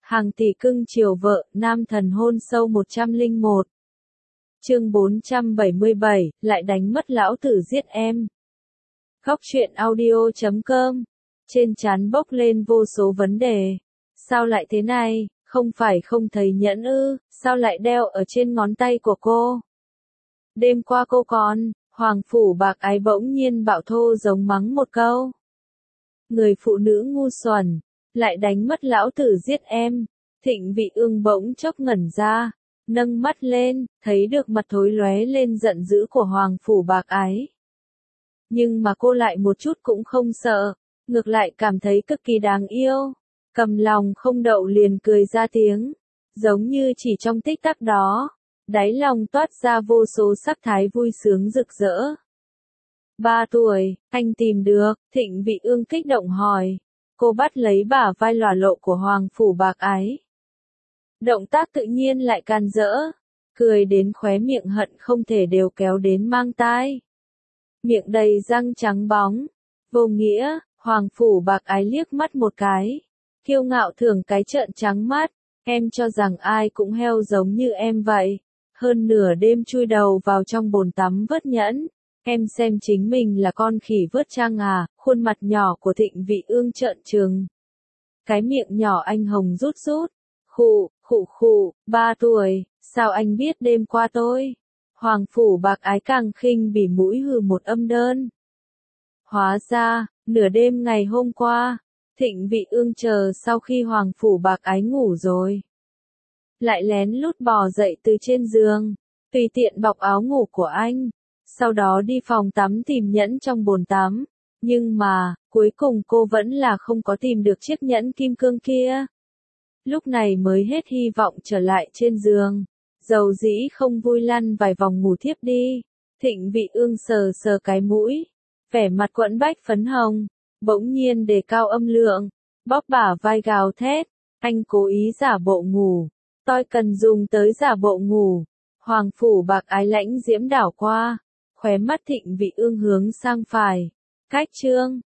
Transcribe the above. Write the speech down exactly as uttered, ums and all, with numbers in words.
Hàng tỷ cưng chiều vợ, nam thần hôn sâu một trăm lẻ một. Chương bốn trăm bảy mươi bảy, lại đánh mất lão tử giết em. Góc truyện audio chấm com. Trên trán bốc lên vô số vấn đề. Sao lại thế này, không phải không thấy nhẫn ư, sao lại đeo ở trên ngón tay của cô? Đêm qua cô còn, hoàng phủ bạc ái bỗng nhiên bạo thô giống mắng một câu. Người phụ nữ ngu xuẩn, lại đánh mất lão tử giết em. Thịnh Vị Ương bỗng chốc ngẩn ra, nâng mắt lên, thấy được mặt thối lóe lên giận dữ của hoàng phủ bạc ái. Nhưng mà cô lại một chút cũng không sợ, ngược lại cảm thấy cực kỳ đáng yêu, cầm lòng không đậu liền cười ra tiếng, giống như chỉ trong tích tắc đó, đáy lòng toát ra vô số sắc thái vui sướng rực rỡ. Ba tuổi, anh tìm được, Thịnh Vị Ương kích động hỏi. Cô bắt lấy bả vai lòa lộ của hoàng phủ bạc ái. Động tác tự nhiên lại can dỡ, cười đến khóe miệng hận không thể đều kéo đến mang tai. Miệng đầy răng trắng bóng, vô nghĩa, hoàng phủ bạc ái liếc mắt một cái. Kiêu ngạo thưởng cái trợn trắng mắt, em cho rằng ai cũng heo giống như em vậy. Hơn nửa đêm chui đầu vào trong bồn tắm vớt nhẫn. Em xem chính mình là con khỉ vớt trang à, khuôn mặt nhỏ của Thịnh Vị Ương trợn trừng. Cái miệng nhỏ anh hồng rút rút. Khụ, khụ khụ, ba tuổi, sao anh biết đêm qua tôi? Hoàng phủ bạc ái càng khinh bỉ mũi hừ một âm đơn. Hóa ra, nửa đêm ngày hôm qua, Thịnh Vị Ương chờ sau khi hoàng phủ bạc ái ngủ rồi. Lại lén lút bò dậy từ trên giường, tùy tiện bọc áo ngủ của anh. Sau đó đi phòng tắm tìm nhẫn trong bồn tắm, nhưng mà, cuối cùng cô vẫn là không có tìm được chiếc nhẫn kim cương kia. Lúc này mới hết hy vọng trở lại trên giường, dầu dĩ không vui lăn vài vòng ngủ thiếp đi. Thịnh Vị Ương sờ sờ cái mũi, vẻ mặt quẫn bách phấn hồng, bỗng nhiên đề cao âm lượng, bóp bả vai gào thét, anh cố ý giả bộ ngủ, tôi cần dùng tới giả bộ ngủ. Hoàng phủ bạc ái lãnh diễm đảo qua. Khóe mắt Thịnh Vị Ương hướng sang phải. Cách chương,